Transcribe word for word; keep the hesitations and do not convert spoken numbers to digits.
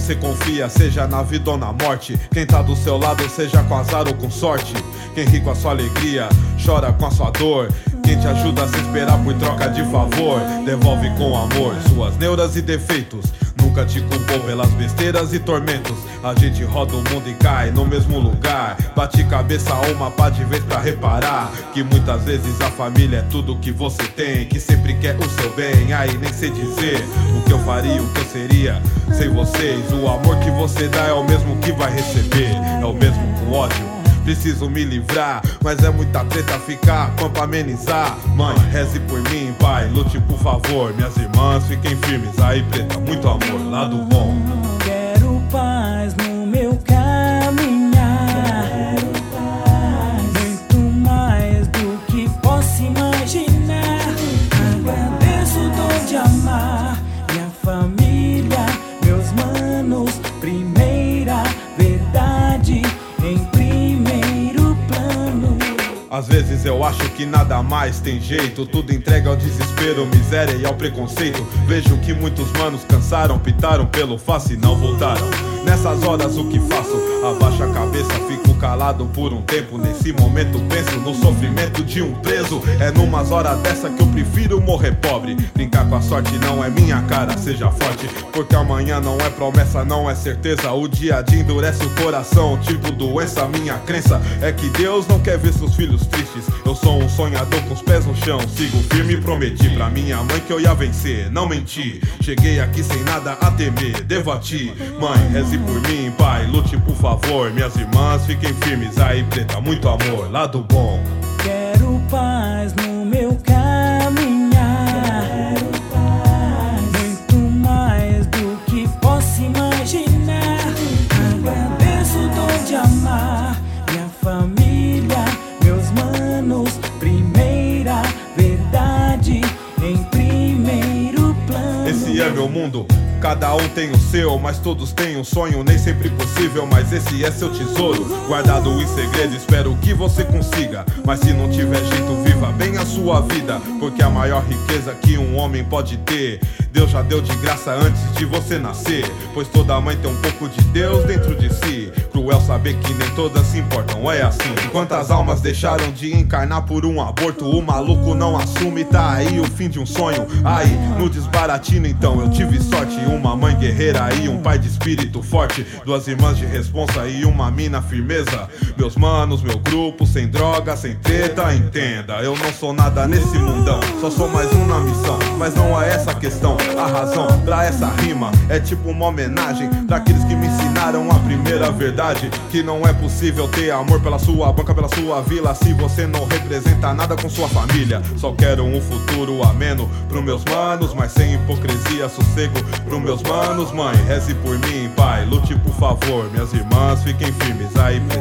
você confia, seja na vida ou na morte. Quem tá do seu lado, seja com azar ou com sorte. Quem ri com a sua alegria, chora com a sua dor. Quem te ajuda a se esperar por troca de favor, devolve com amor suas neuras e defeitos. Nunca te culpou pelas besteiras e tormentos. A gente roda o mundo e cai no mesmo lugar. Bate cabeça uma pá de vez pra reparar que muitas vezes a família é tudo que você tem, que sempre quer o seu bem. Aí nem sei dizer o que eu faria, o que eu seria sem vocês. O amor que você dá é o mesmo que vai receber, é o mesmo com ódio. Preciso me livrar, mas é muita treta ficar pão pra amenizar. Mãe, reze por mim, pai, lute por favor. Minhas irmãs, fiquem firmes, aí preta, muito amor, lado bom. Quero paz no meu caminhar, muito mais do que posso imaginar. Agradeço o dom de amar minha família, meus manos, primeira verdade em primeiro plano. Às vezes eu acho que nada mais tem jeito, tudo entrega ao desespero, miséria e ao preconceito. Vejo que muitos manos cansaram, pitaram pelo face e não voltaram. Nessas horas o que faço? Abaixo a cabeça, fico calado por um tempo. Nesse momento penso no sofrimento de um preso. É numas horas dessa que eu prefiro morrer pobre. Brincar com a sorte não é minha cara, seja forte, porque amanhã não é promessa, não é certeza. O dia a dia endurece o coração, tipo doença. Minha crença é que Deus não quer ver seus filhos tristes. Eu sou um sonhador com os pés no chão, sigo firme e prometi pra minha mãe que eu ia vencer, não menti. Cheguei aqui sem nada a temer, devo a ti. Mãe, reze por mim, pai, lute por favor. Minhas irmãs, fiquem firmes, aí preta, muito amor, lado bom. Quero paz no meu caminhar, muito mais do que posso imaginar. Agradeço o dom de amar minha família, meus manos, primeira verdade em primeiro plano. Esse é meu mundo, cada um tem o seu, mas todos têm um sonho, nem sempre possível, mas esse é seu tesouro, guardado em segredo, espero que você consiga. Mas se não tiver jeito, viva bem a sua vida, porque a maior riqueza que um homem pode ter, Deus já deu de graça antes de você nascer. Pois toda mãe tem um pouco de Deus dentro de si. Cruel saber que nem todas se importam, é assim. Quantas almas deixaram de encarnar por um aborto? O maluco não assume, tá aí o fim de um sonho. Aí, no desbaratino então eu tive sorte. Uma mãe guerreira e um pai de espírito forte. Duas irmãs de responsa e uma mina firmeza. Meus manos, meu grupo, sem droga, sem treta, entenda. Eu não sou nada nesse mundão, só sou mais um na missão. Mas não é essa a questão, a razão pra essa rima é tipo uma homenagem pra aqueles que me ensinaram a primeira verdade, que não é possível ter amor pela sua banca, pela sua vila, se você não representa nada com sua família. Só quero um futuro ameno pros meus manos, mas sem hipocrisia, sossego pros meus manos. Mãe, reze por mim, pai, lute por favor. Minhas irmãs, fiquem firmes, aí